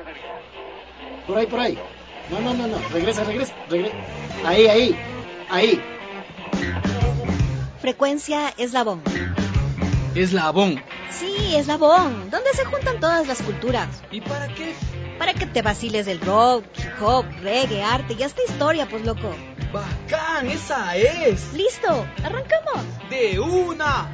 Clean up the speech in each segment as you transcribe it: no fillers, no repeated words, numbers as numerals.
Por ahí, por ahí. No. Regresa. Ahí. Frecuencia Eslabón. Eslabón. Sí, Eslabón. ¿Dónde se juntan todas las culturas? ¿Y para qué? Para que te vaciles el rock, hip hop, reggae, arte y hasta historia, pues loco. ¡Bacán! ¡Esa es! ¡Listo! ¡Arrancamos! ¡De una!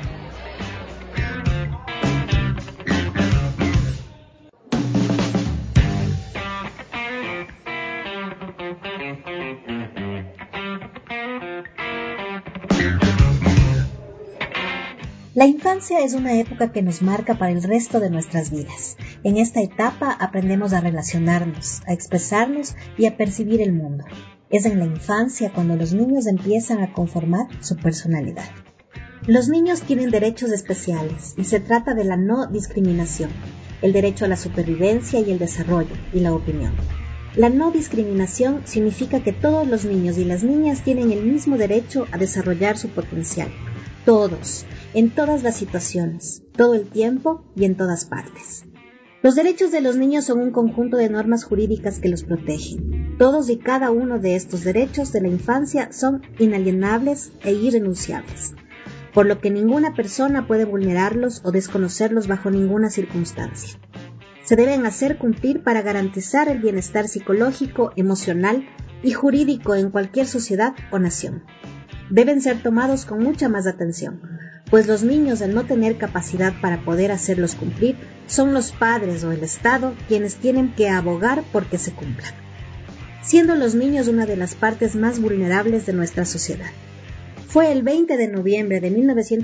La infancia es una época que nos marca para el resto de nuestras vidas. En esta etapa aprendemos a relacionarnos, a expresarnos y a percibir el mundo. Es en la infancia cuando los niños empiezan a conformar su personalidad. Los niños tienen derechos especiales y se trata de la no discriminación, el derecho a la supervivencia y el desarrollo y la opinión. La no discriminación significa que todos los niños y las niñas tienen el mismo derecho a desarrollar su potencial. Todos, en todas las situaciones, todo el tiempo y en todas partes. Los derechos de los niños son un conjunto de normas jurídicas que los protegen. Todos y cada uno de estos derechos de la infancia son inalienables e irrenunciables, por lo que ninguna persona puede vulnerarlos o desconocerlos bajo ninguna circunstancia. Se deben hacer cumplir para garantizar el bienestar psicológico, emocional y jurídico en cualquier sociedad o nación. Deben ser tomados con mucha más atención, pues los niños, al no tener capacidad para poder hacerlos cumplir, son los padres o el Estado quienes tienen que abogar porque se cumplan, siendo los niños una de las partes más vulnerables de nuestra sociedad. Fue el 20 de noviembre de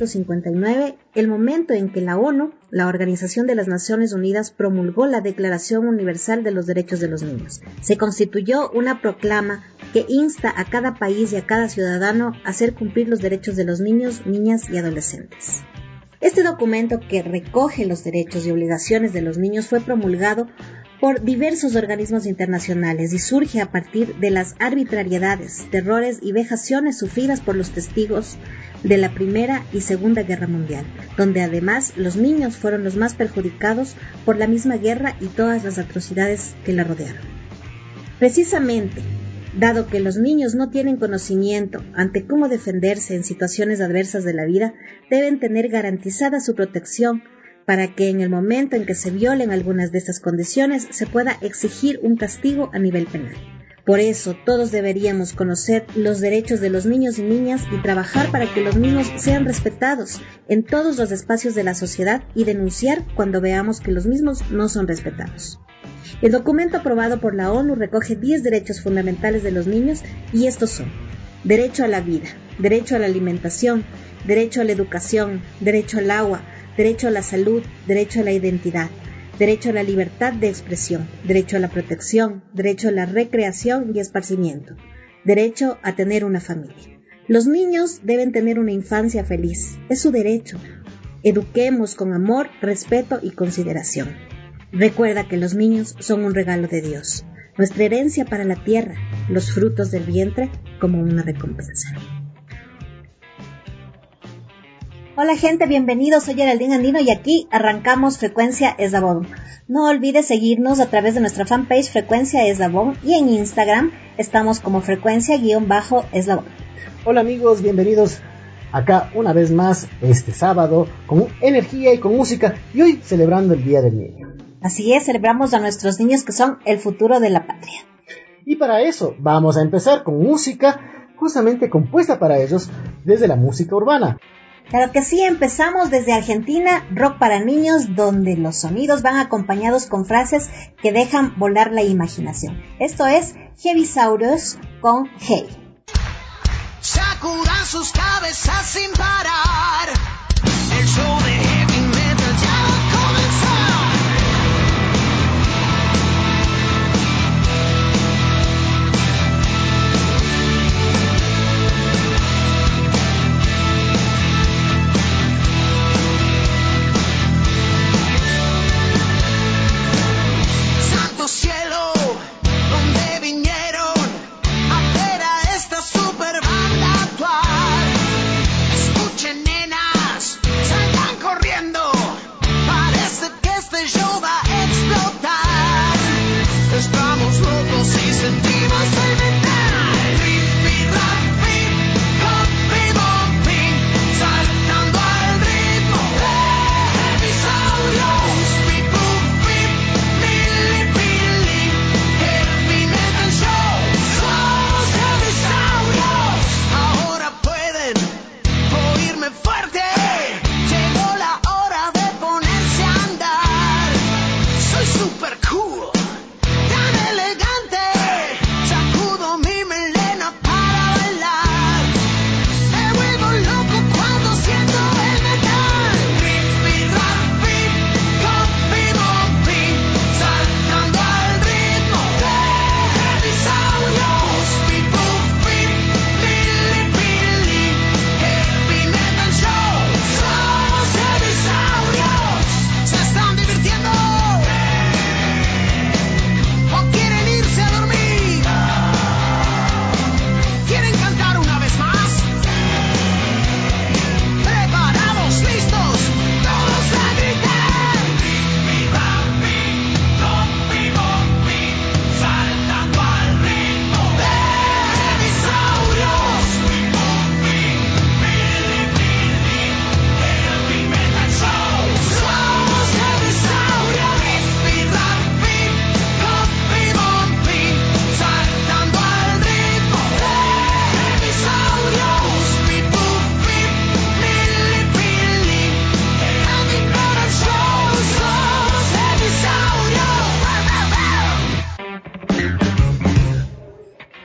1959 el momento en que la ONU, la Organización de las Naciones Unidas, promulgó la Declaración Universal de los Derechos de los Niños. Se constituyó una proclama que insta a cada país y a cada ciudadano a hacer cumplir los derechos de los niños, niñas y adolescentes. Este documento, que recoge los derechos y obligaciones de los niños, fue promulgado por diversos organismos internacionales y surge a partir de las arbitrariedades, terrores y vejaciones sufridas por los testigos de la Primera y Segunda Guerra Mundial, donde además los niños fueron los más perjudicados por la misma guerra y todas las atrocidades que la rodearon. Precisamente, dado que los niños no tienen conocimiento ante cómo defenderse en situaciones adversas de la vida, deben tener garantizada su protección para que en el momento en que se violen algunas de estas condiciones se pueda exigir un castigo a nivel penal. Por eso todos deberíamos conocer los derechos de los niños y niñas y trabajar para que los mismos sean respetados en todos los espacios de la sociedad y denunciar cuando veamos que los mismos no son respetados. El documento aprobado por la ONU recoge 10 derechos fundamentales de los niños y estos son: derecho a la vida, derecho a la alimentación, derecho a la educación, derecho al agua, derecho a la salud, derecho a la identidad, derecho a la libertad de expresión, derecho a la protección, derecho a la recreación y esparcimiento, derecho a tener una familia. Los niños deben tener una infancia feliz, es su derecho. Eduquemos con amor, respeto y consideración. Recuerda que los niños son un regalo de Dios, nuestra herencia para la tierra, los frutos del vientre como una recompensa. Hola gente, bienvenidos, soy Geraldine Andino y aquí arrancamos Frecuencia Eslabón. No olvides seguirnos a través de nuestra fanpage Frecuencia Eslabón y en Instagram estamos como Frecuencia_Eslabón. Hola amigos, bienvenidos acá una vez más este sábado con energía y con música y hoy celebrando el Día del Niño. Así es, celebramos a nuestros niños que son el futuro de la patria. Y para eso vamos a empezar con música justamente compuesta para ellos desde la música urbana. Claro que sí, empezamos desde Argentina, rock para niños, donde los sonidos van acompañados con frases que dejan volar la imaginación. Esto es Heavisaurus con Hey. Sacudan sus cabezas sin parar. El show de heavy metal ya va a comenzar. Santo cielo, donde vinieron a ver a esta super banda actuar. Escuchen, nenas, salgan corriendo.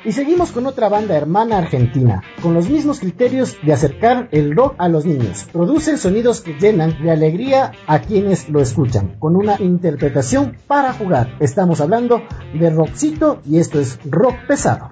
Y seguimos con otra banda hermana argentina, con los mismos criterios de acercar el rock a los niños. Producen sonidos que llenan de alegría a quienes lo escuchan, con una interpretación para jugar. Estamos hablando de Rockcito y esto es Rock Pesado.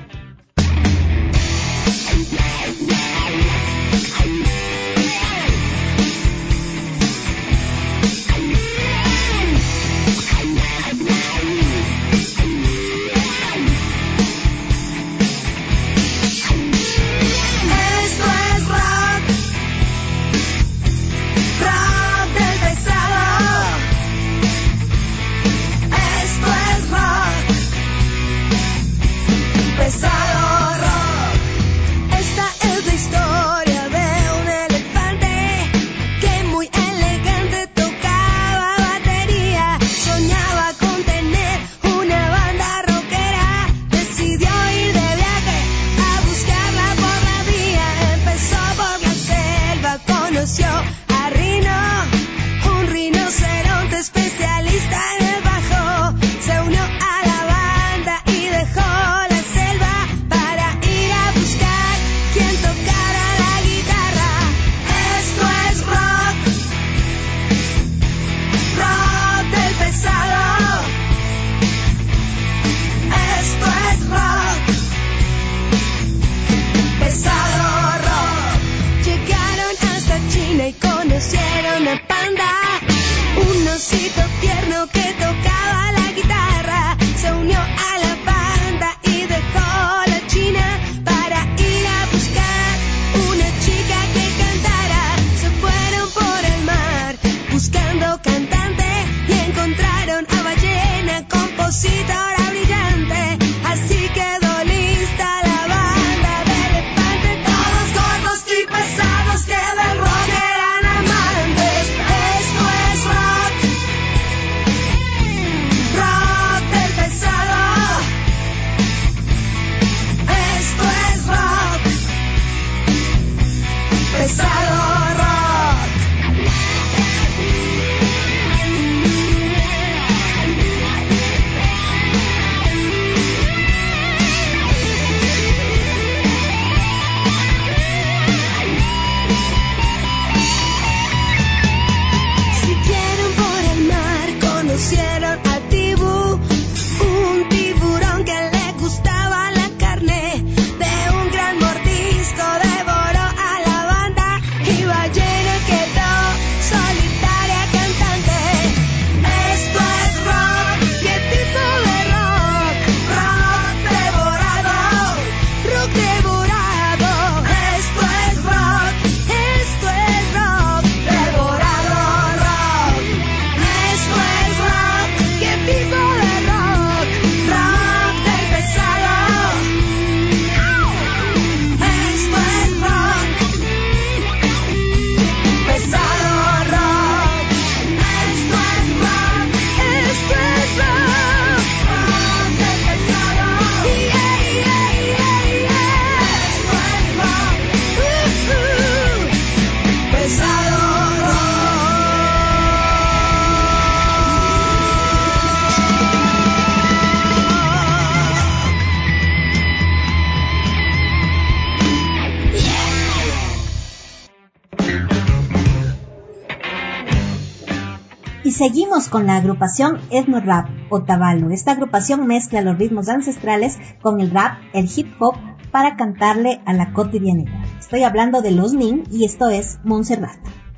Seguimos con la agrupación Ethno Rap Otavalo. Esta agrupación mezcla los ritmos ancestrales con el rap, el hip hop, para cantarle a la cotidianidad. Estoy hablando de los Nin y esto es Montserrat.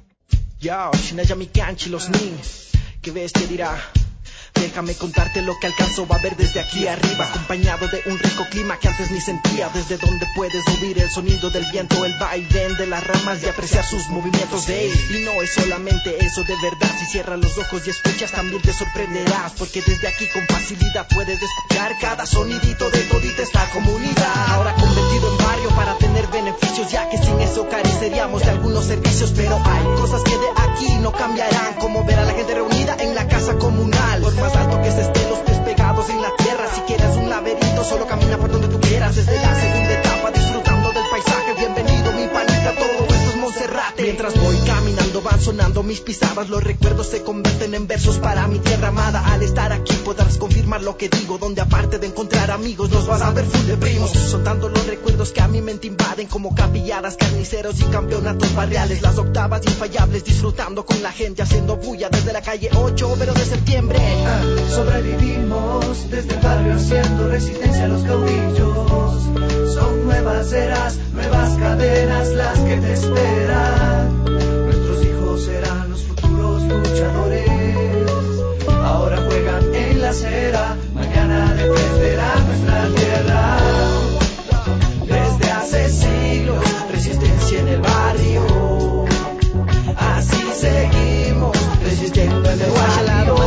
Yo, Shinaya mi canchi, los Nin, ¿qué ves? ¿Qué dirá? Déjame contarte lo que alcanzo a ver desde aquí arriba, acompañado de un rico clima que antes ni sentía, desde donde puedes oír el sonido del viento, el vaivén de las ramas y apreciar sus movimientos de él. Y no es solamente eso, de verdad, si cierras los ojos y escuchas también te sorprenderás, porque desde aquí con facilidad puedes escuchar cada sonidito de todita esta comunidad. Ahora convertido en barrio para tener beneficios, ya que sin eso careceríamos de algunos servicios, pero hay cosas que de aquí no cambiarán, como ver a la gente reunida en la casa comunal. Por más alto que estés, los pies pegados en la tierra, si quieres un laberinto solo camina por donde tú quieras. Desde la segunda etapa disfrutando del paisaje, bienvenido mi panita, todo esto es Montserrat. Mientras voy caminando van sonando mis pisadas. Los recuerdos se convierten en versos para mi tierra amada. Al estar aquí podrás confirmar lo que digo, donde aparte de encontrar amigos nos vas a ver full de primos. Son tantos los recuerdos que a mi mente invaden, como capilladas, carniceros y campeonatos barriales. Las octavas infallables, disfrutando con la gente, haciendo bulla desde la calle 8, pero de septiembre. Sobrevivimos desde el barrio haciendo resistencia a los caudillos. Son nuevas eras, nuevas cadenas las que te esperan. Nuestros hijos serán los futuros luchadores. Ahora juegan en la acera, mañana defenderán nuestra tierra. Desde hace siglos, resistencia en el barrio. Así seguimos, resistiendo en el barrio.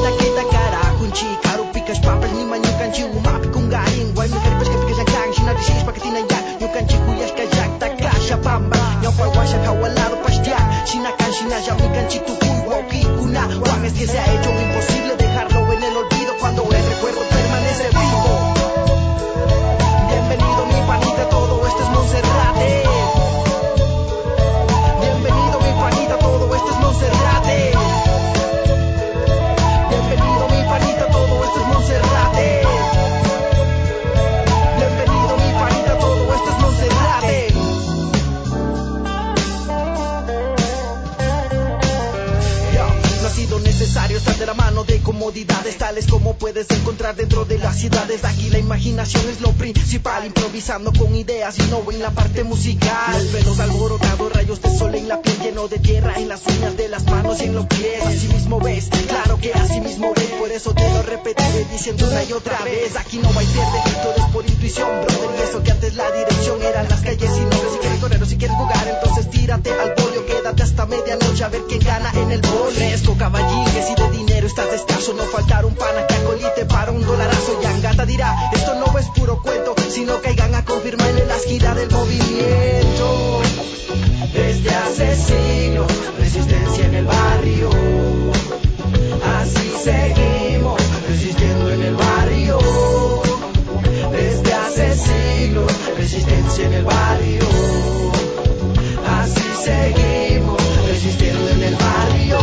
Papas ni man yukan chi umapi kung galing why mi karpas ka pikas ang shi na disis pakitina ya yukan chi kuyas ka jak ta kasha pamba nyaw pa washa kawalado pastia shinakan shinaja mi kan chi tu kuy wauki kuna wang es que se ha hecho imposible dejarlo en el olvido cuando el recuerdo permanece vivo. Bienvenido mi panita, todo esto es Monserrate. Bienvenido mi panita, todo esto es Monserrate. Bienvenido mi panita, todo esto es Monserrate. Bienvenido mi panita, todo esto es Monserrate. No ha sido necesario estar de la mano de comodidades tales como puedes encontrar dentro de las ciudades. Aquí la imaginación es lo principal, improvisando con ideas y no en la parte musical. Los pelos alborotados, rayos de sol en la piel, lleno de tierra en las uñas de las manos y en los pies. Así mismo ves, claro que así mismo ves, por eso te lo repetiré diciendo una y otra vez. Aquí no hay pierde, todo es por intuición, brother. Y eso que antes la dirección eran las calles y no. Si quieres correr o si quieres jugar, entonces tírate al polio, quédate hasta medianoche a ver quién gana en el bol. Fresco, caballín, que si de dinero estás escaso, no faltar un pana que acolite para $1. Yangata dirá, esto no es puro cuento, sino caigan a confirmar en la gira del movimiento. Desde hace siglos, resistencia en el barrio. Así seguimos, resistiendo en el barrio. Desde hace siglos, resistencia en el barrio. Así seguimos, resistiendo en el barrio.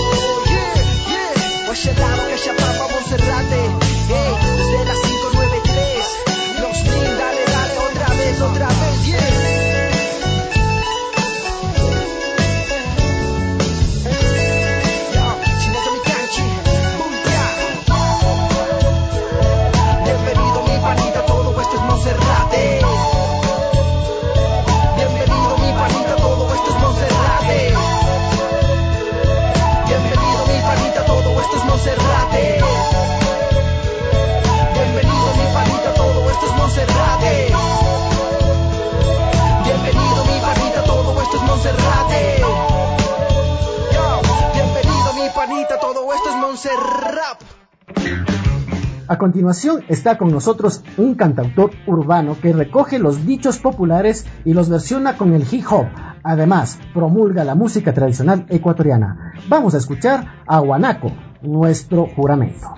Guayalado, Cachapapa, Monserrate. Hey, desde las 593. Los Nin, dale, dale, otra vez, yeah. Bienvenido mi panita, todo esto es Monserrate. Bienvenido mi panita, todo esto es Monserrate. Bienvenido mi panita, todo esto es Monserrate. Bienvenido mi panita, todo esto es Monserrate. Bienvenido mi panita, todo esto es Monserrate. Yo, bienvenido mi panita, todo esto es Monserrap. A continuación está con nosotros un cantautor urbano que recoge los dichos populares y los versiona con el hip hop. Además, promulga la música tradicional ecuatoriana. Vamos a escuchar a Guanaco, nuestro juramento.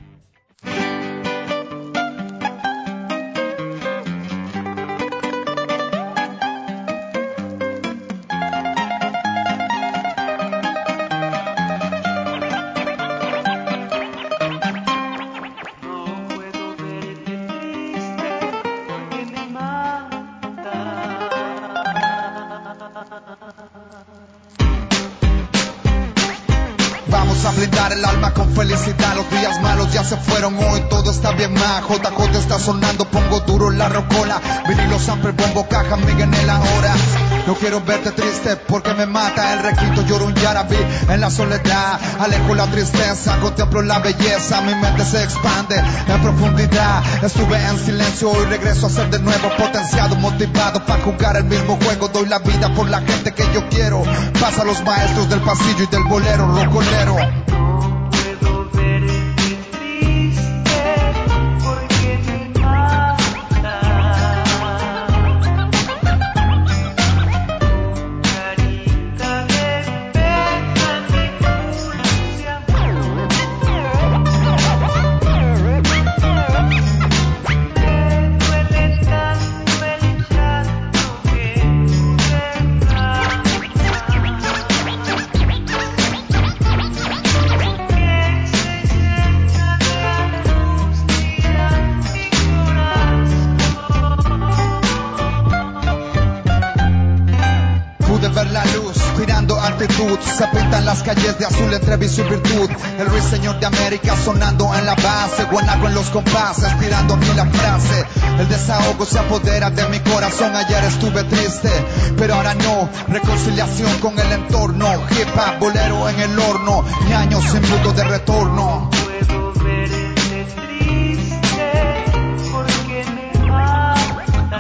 Vamos a blindar el alma con felicidad. Los días malos ya se fueron, hoy todo está bien más. JJ está sonando, pongo duro la rocola. Vinilo, sample, bombo, caja, Miguel en la hora. No quiero verte triste porque me mata el requinto, lloro un yarabí en la soledad. Alejo la tristeza, contemplo la belleza. Mi mente se expande en profundidad. Estuve en silencio, hoy regreso a ser de nuevo potenciado, motivado para jugar el mismo juego. Doy la vida por la gente que yo quiero. Pasa los maestros del pasillo y del bolero rocolero. se pintan las calles de azul entre vicio y virtud. El ruiseñor de América sonando en la base, guanaco en los compases, tirando aquí la frase. El desahogo se apodera de mi corazón. Ayer estuve triste, pero ahora no. Reconciliación con el entorno. Hip hop, bolero en el horno. Ñaños sin punto de retorno. Puedo verte triste porque me mata.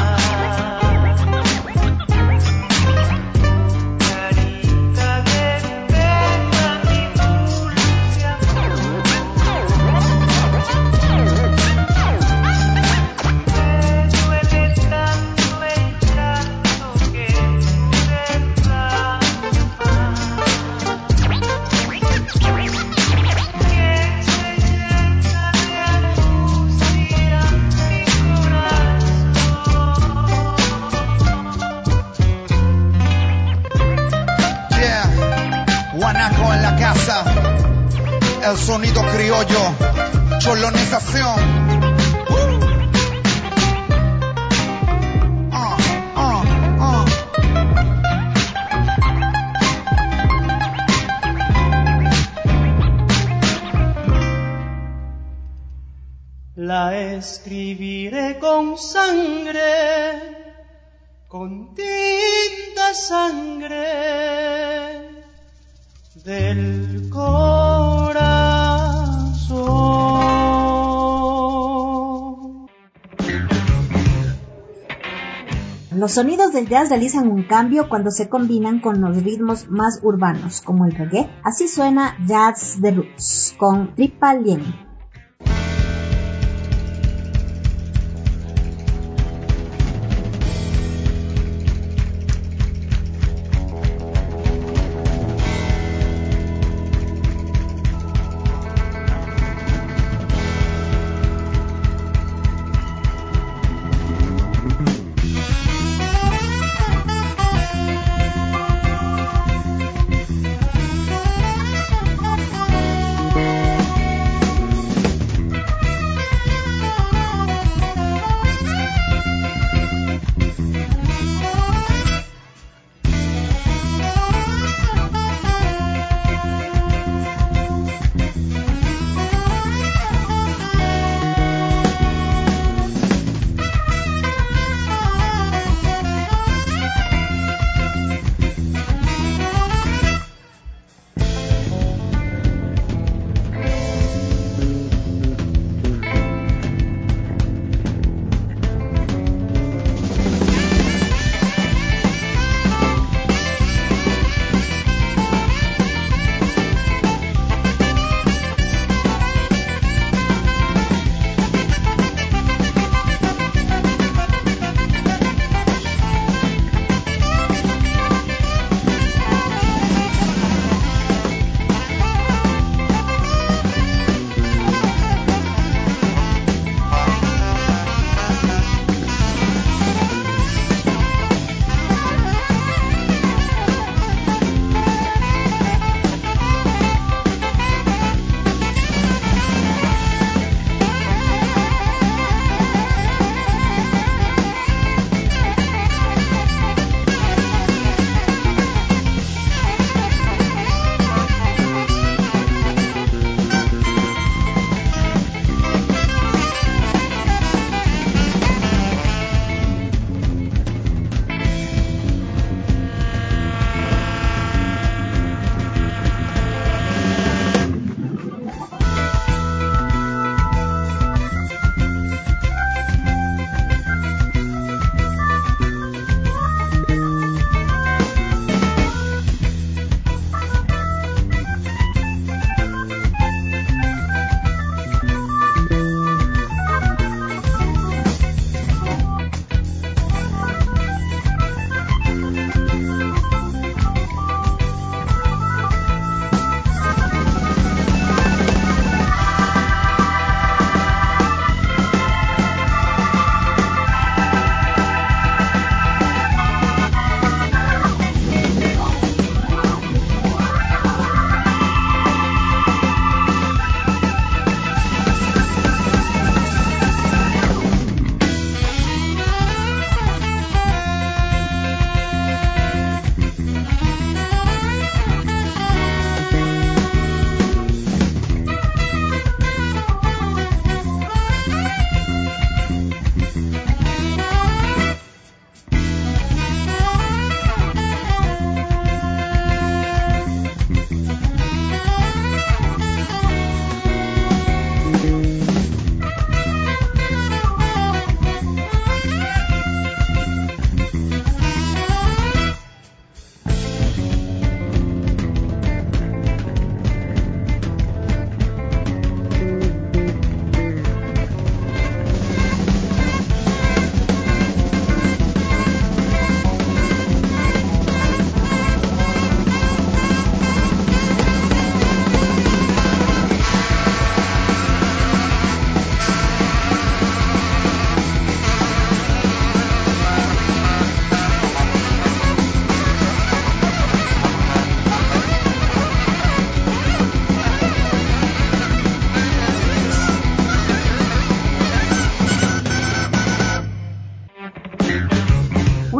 Carita de pena, mi dulce amor. Me duele tanto el llanto que te derrama. Guanaco en la casa, el sonido criollo, cholonización. La escribiré con sangre, con tinta sangre del corazón. Los sonidos del jazz realizan un cambio cuando se combinan con los ritmos más urbanos, como el reggae. Así suena Jazz de Roots con Tripa Lien.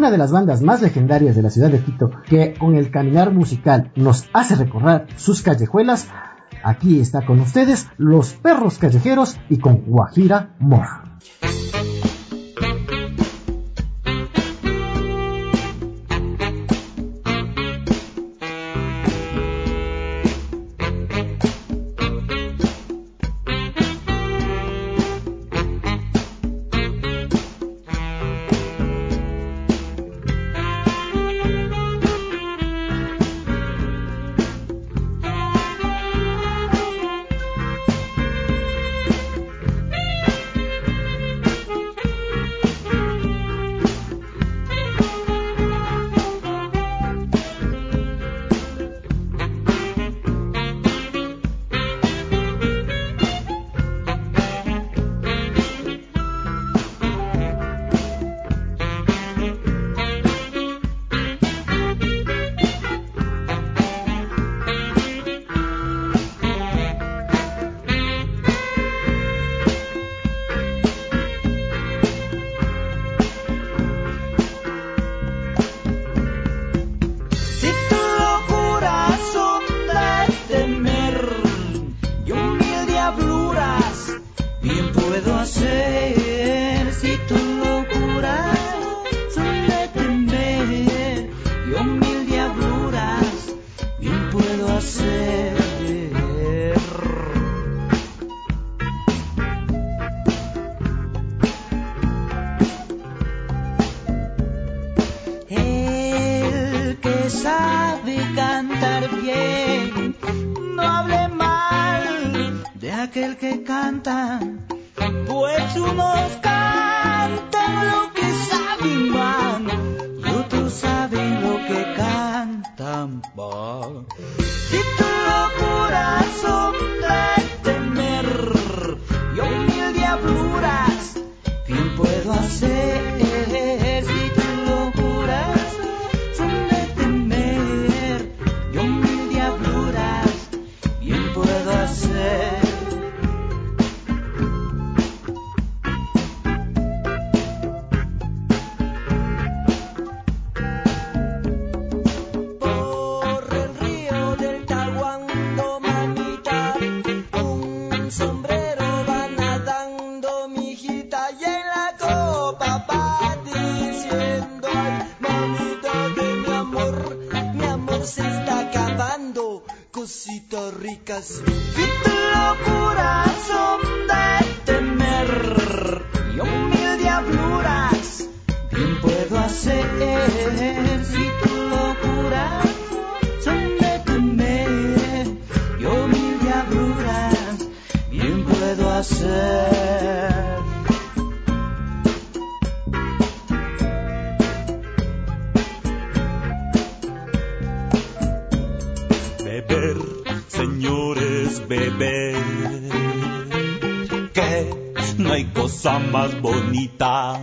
una de las bandas más legendarias de la ciudad de Quito, que con el caminar musical nos hace recorrer sus callejuelas. Aquí está con ustedes Los Perros Callejeros y con Guajira More. Más bonita,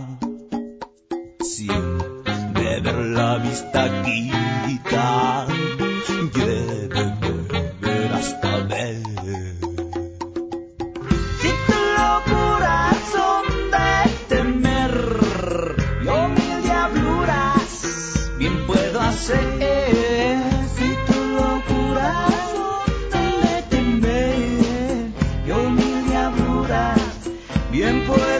si beber la vista quita, quiere beber hasta ver. Si tu locura son de temer, yo mil diabluras bien puedo hacer. Si tu locura son de temer, yo mil diabluras bien puedo hacer.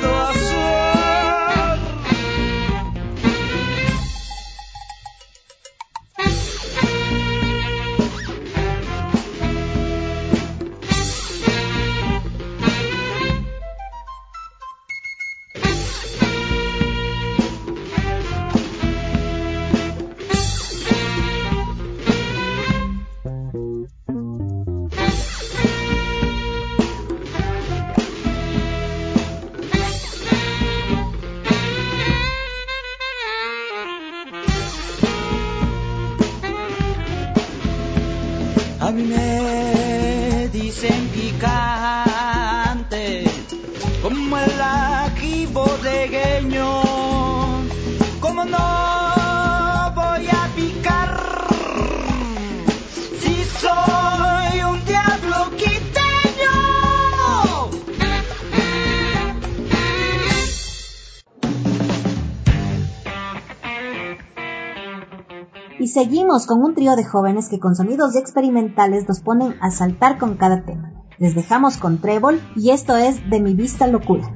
seguimos con un trío de jóvenes que con sonidos experimentales nos ponen a saltar con cada tema. Les dejamos con Trébol y esto es De mi vista locura.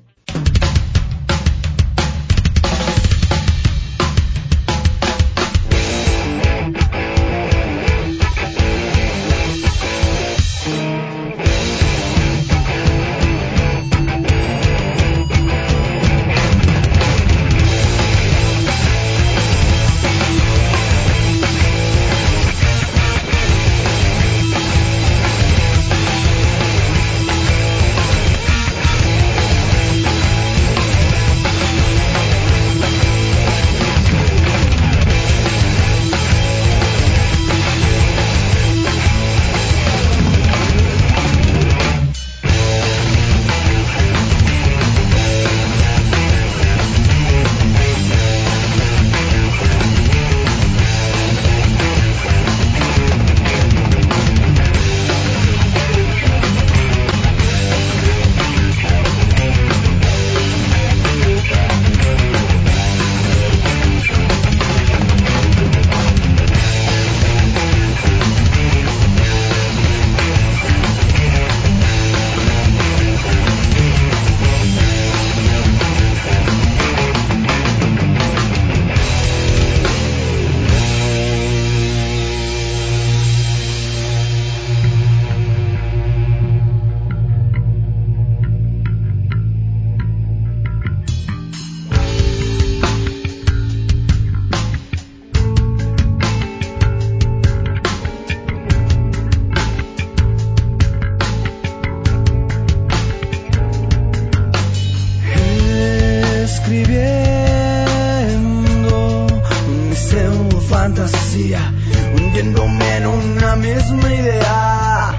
hundiéndome en una misma idea.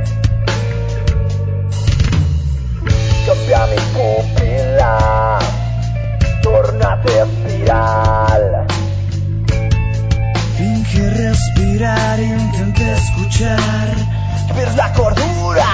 Cambia mi pupila, tórnate espiral. Finge respirar, intenta escuchar, ver la cordura.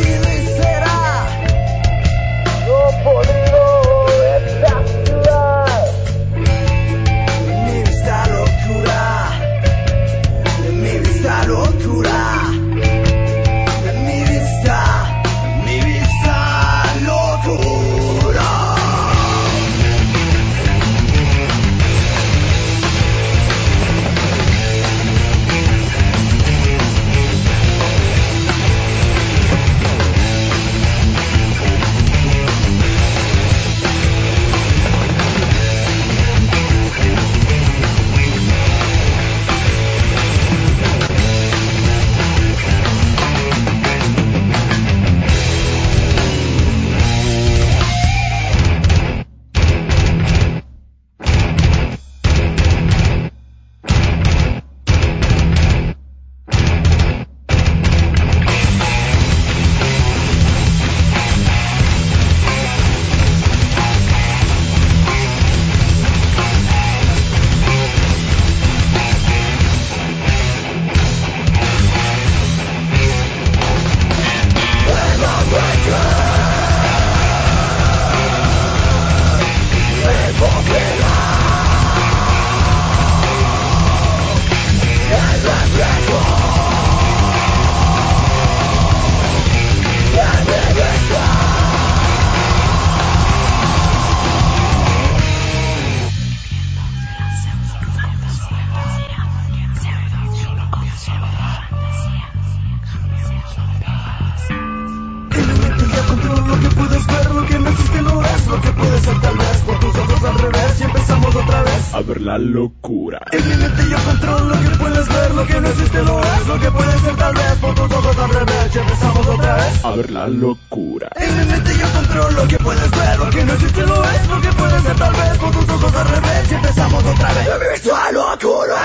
Podido en la ciudad. A ver la locura. En mi mente yo controlo lo que puedes ver, lo que no existe lo es, lo que puede ser tal vez por tus ojos al revés. Ya empezamos otra vez. A ver la locura. En mi mente yo controlo lo que puedes ver, lo que no existe lo es, lo que puede ser tal vez por tus ojos al revés. Ya empezamos otra vez. Virtual locura.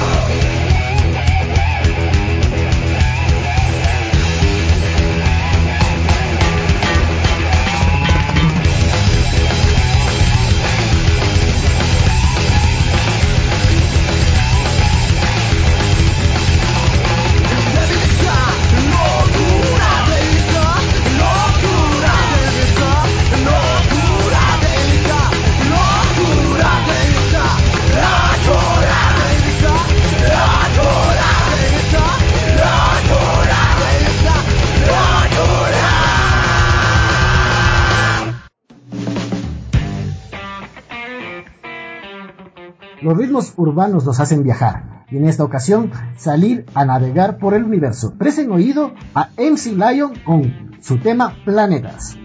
Los ritmos urbanos nos hacen viajar y en esta ocasión salir a navegar por el universo. Presten oído a MC Lion con su tema Planetas.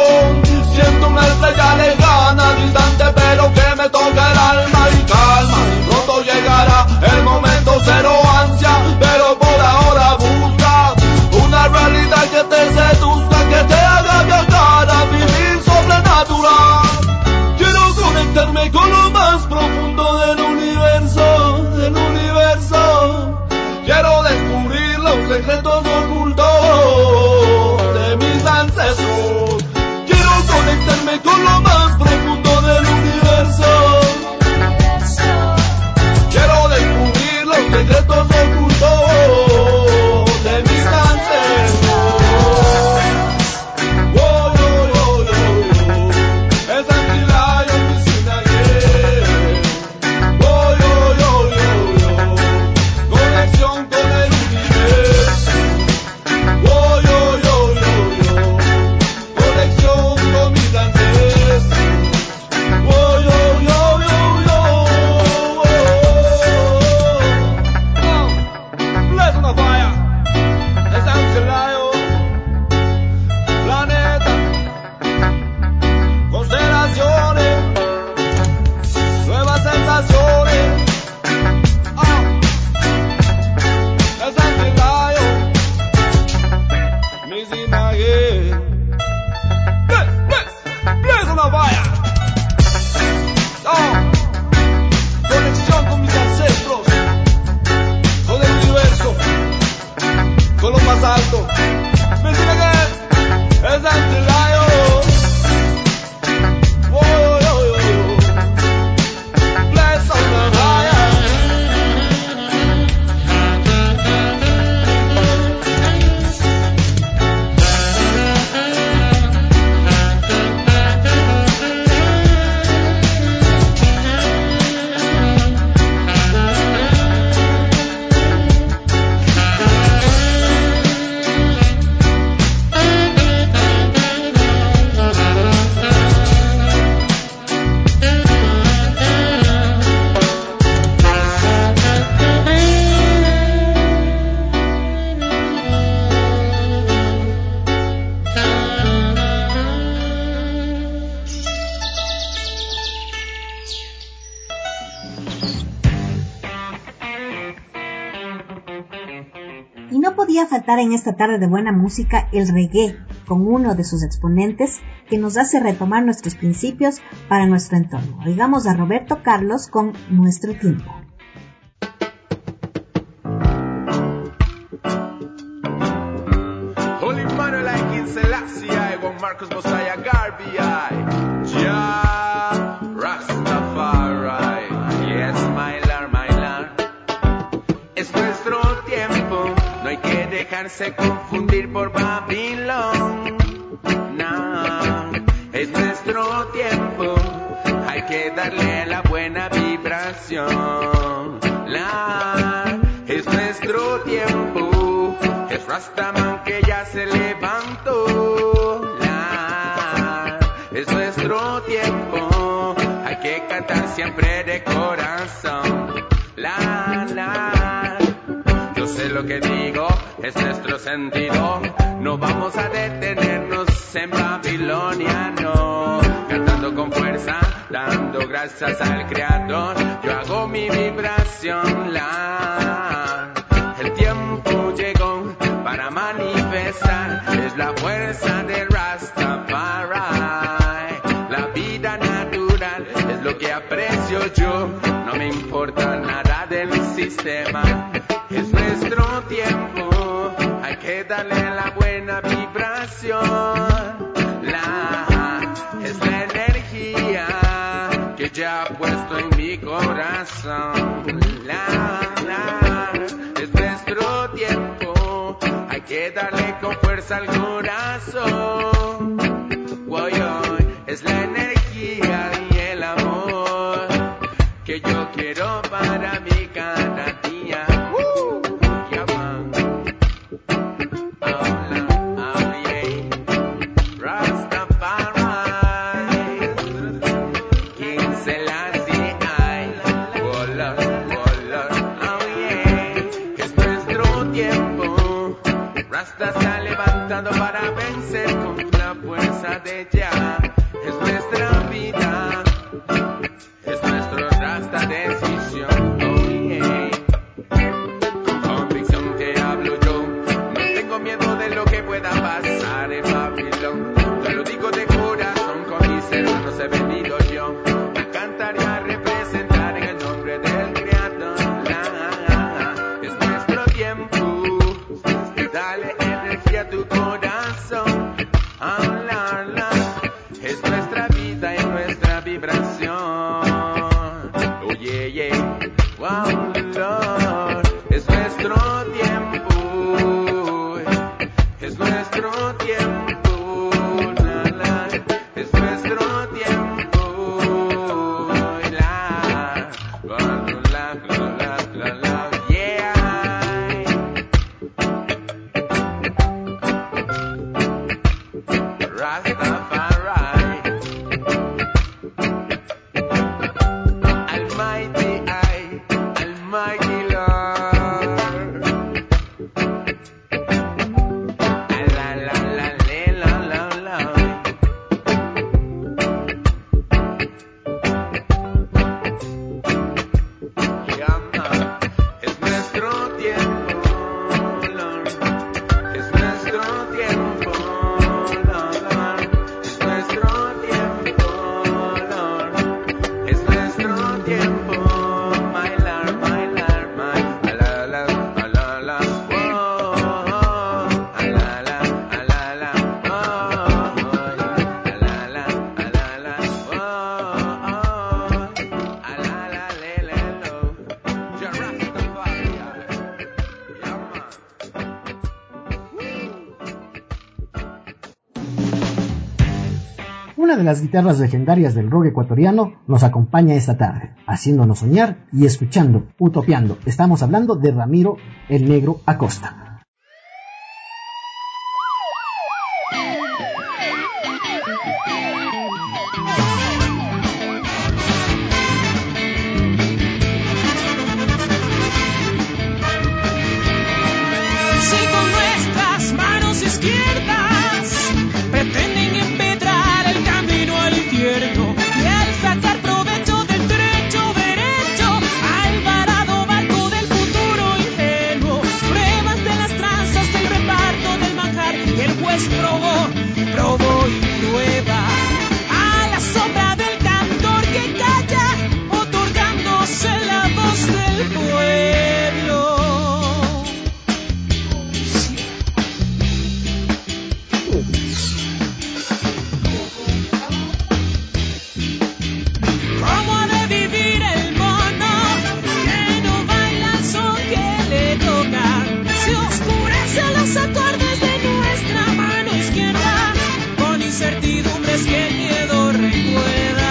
Siento una estrella lejana, distante, pero que me toca el alma y calma. Y no podía faltar en esta tarde de buena música el reggae, con uno de sus exponentes que nos hace retomar nuestros principios para nuestro entorno. Oigamos a Roberto Carlos con Nuestro Tiempo. Holy Manuel like in Selassie, con Marcos Mosiah Garvey, Jah Rastafari, yes my lord, my lord. Es nuestro tiempo, no hay que dejarse confundir por Babilón. No, es nuestro tiempo, hay que darle la buena vibración. Es nuestro tiempo, es Rastaman que ya se levantó. Es nuestro tiempo, hay que cantar siempre de corazón. Yo sé lo que digo, es nuestro sentido. No vamos a detenernos en Babilonia, no. Cantando con fuerza, dando gracias al Creador. Yo hago mi vibración, el tiempo llegó para manifestar. Es la fuerza de Rastafari. La vida natural es lo que aprecio yo. No me importa nada del sistema. Es nuestro tiempo, hay que darle la buena vibración. Es la energía que ya ha puesto en mi corazón. Es nuestro tiempo, hay que darle con fuerza al corazón. Es la energía y el amor que yo quiero para mí cada día. Rasta está levantando para vencer con la fuerza de Jah. Es nuestra vida, es nuestro Rasta decisión. Con convicción te hablo yo, no tengo miedo de lo que pueda pasar en Babilón. Te lo digo de corazón, con mis hermanos he venido yo a cantar y a representar en el nombre del Creador. Es nuestro tiempo, dale energía a tu corazón. Es nuestra vida y nuestra vibración. Oh yeah, yeah. Wow, Lord. Es nuestro tiempo. Es nuestro tiempo. Es nuestro tiempo. Yeah. Rastafari, Almighty I, Almighty Lord. La la la la la la. Yeah, es nuestro tiempo, Lord. Es nuestro tiempo. Una de las guitarras legendarias del rock ecuatoriano nos acompaña esta tarde, haciéndonos soñar y escuchando, utopiando. Estamos hablando de Ramiro el Negro Acosta. Si con nuestras manos izquierdas pretenden empedrar el camino al infierno y al sacar provecho del derecho derecho al varado barco del futuro ingenuo, pruebas de la al pueblo. ¿Cómo ha de vivir el mono que no baila el son que le toca? Se oscurecen los acordes de nuestra mano izquierda con incertidumbres que el miedo recuerda.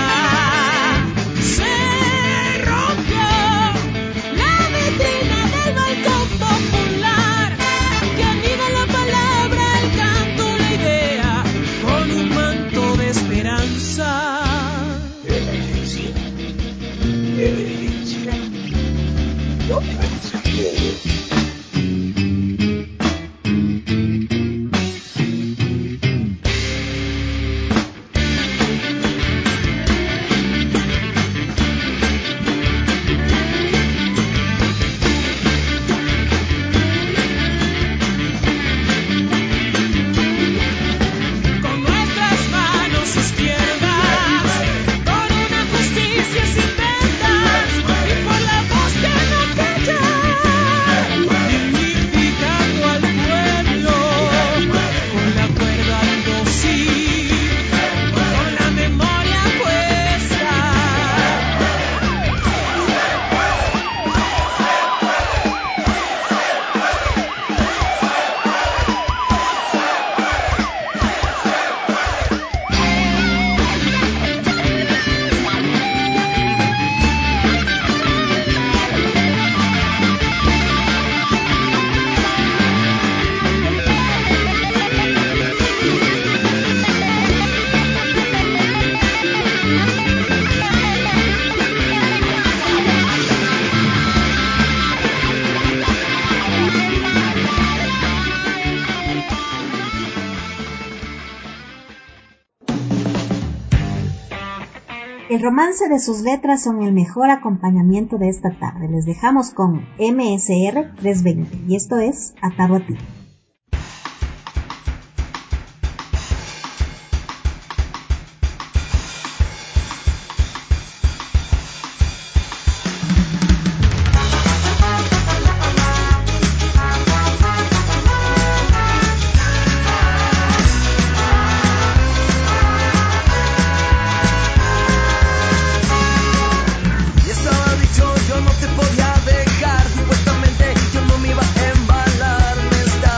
Se rompió la vitrina del balcón popular que anida la palabra, el canto, la idea con un manto de esperanza. Con nuestras manos izquierdas, con una justicia sin vendas y por la voz que no calla, dignificando al pueblo, con la cuerda dando sí, con la memoria puesta. El romance de sus letras son el mejor acompañamiento de esta tarde. Les dejamos con MSR 320 y esto es Atado a ti. Y estaba dicho, yo no te podía dejar. Supuestamente yo no me iba a embalar. Me estaba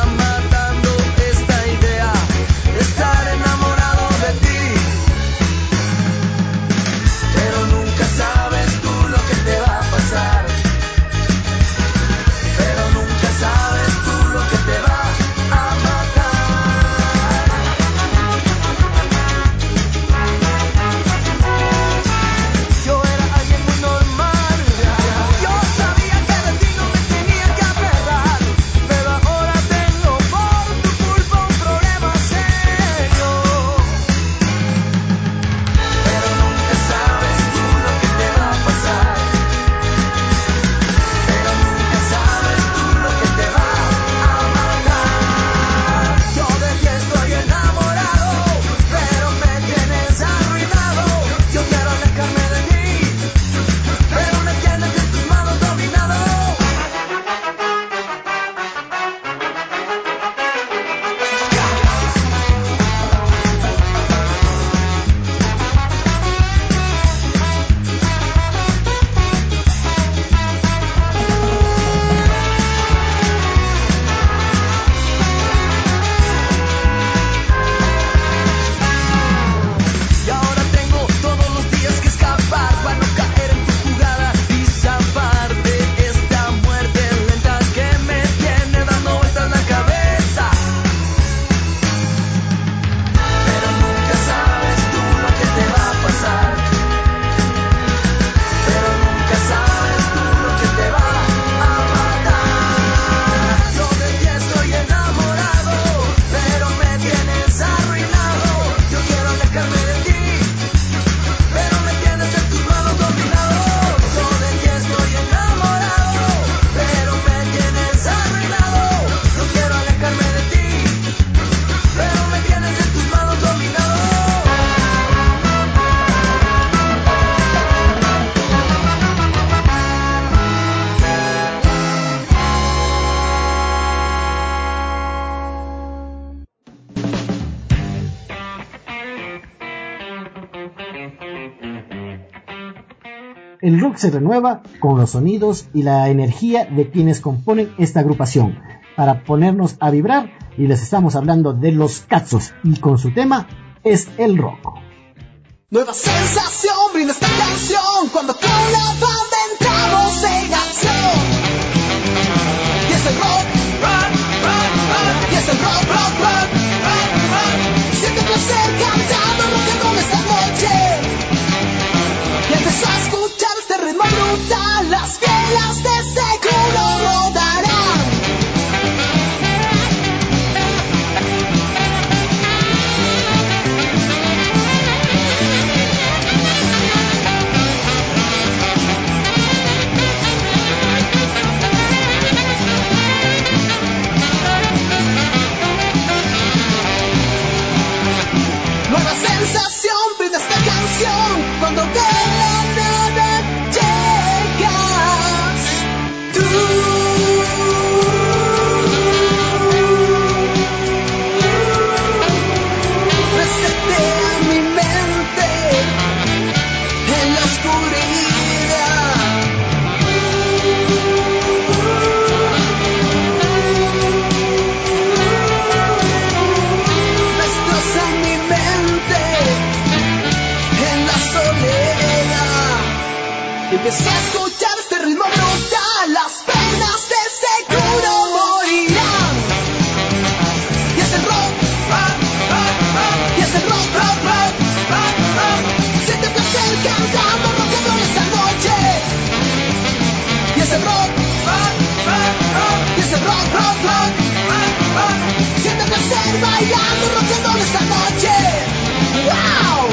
el rock se renueva con los sonidos y la energía de quienes componen esta agrupación para ponernos a vibrar, y les estamos hablando de Los Cazos y con su tema Es el Rock. Nueva sensación brinda esta canción cuando con la banda entramos en acción. Y es el rock, rock, rock, rock. Y es el rock, rock, rock, rock, rock. Siente placer cantando rock and roll esta noche. Y empezó a escuchar este ritmo brutal, las fielas de seguro rodarán. Nueva sensación brinda esta canción cuando de la nada llegas tú. Resetea mi mente en la oscuridad. Destroza mi mente en la soledad. Empecé a escuchar este ritmo brutal, las penas de seguro morirán. Y es el rock, rock, rock, rock. Y es el rock, rock, rock, rock, rock. Siente placer cantando rock and roll esta noche. Y es el rock, rock, rock, rock. Y es el rock, rock, rock, rock, rock. Siente placer bailando rock and roll esta noche. ¡Wow!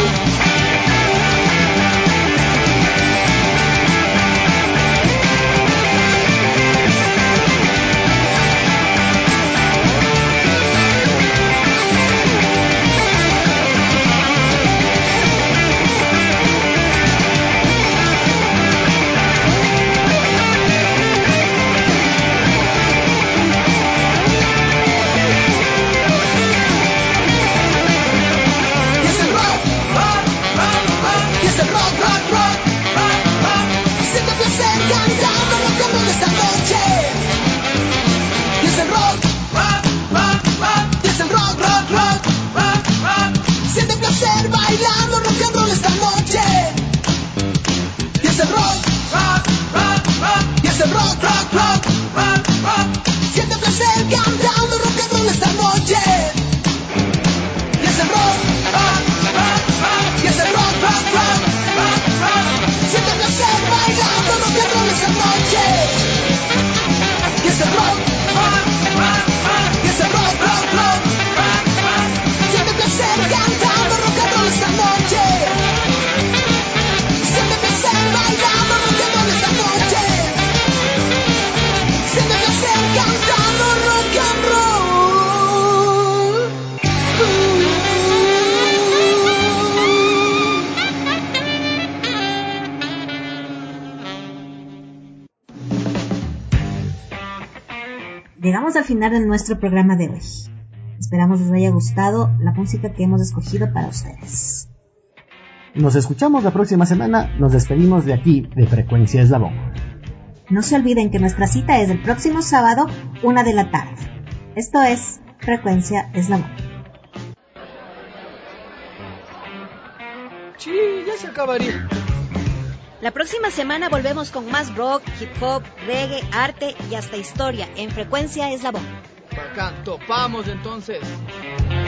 Y es el rock, rock, rock, rock, rock. Siente placer cantando rock and roll esta noche. Y es el rock, rock, rock, rock. Y es el rock, rock, rock, rock, rock. Siente placer bailando rock and roll esta noche. Y es el rock, rock, rock, rock. Y es el rock, rock, rock, rock, rock. Siente placer cantando rock and roll esta noche. Y es el rock, rock, rock, rock. Y es el rock, rock, rock, rock, rock. Siente placer bailando rock and roll esta noche. Y es el rock, rock, rock, rock. Y es el rock, rock, rock, rock, rock. Siente placer cantando rock and roll esta noche. Siente placer bailando rock and roll esta noche. Siente placer cantando rock and roll. Llegamos al final de nuestro programa de hoy. Esperamos les haya gustado la música que hemos escogido para ustedes. Nos escuchamos la próxima semana. Nos despedimos de aquí, de Frecuencia Eslabón. No se olviden que nuestra cita es el próximo sábado, 1 de la tarde. Esto es Frecuencia Eslabón. Sí, ya se acabaría. La próxima semana volvemos con más rock, hip hop, reggae, arte y hasta historia en Frecuencia Eslabón. Bacán, topamos entonces.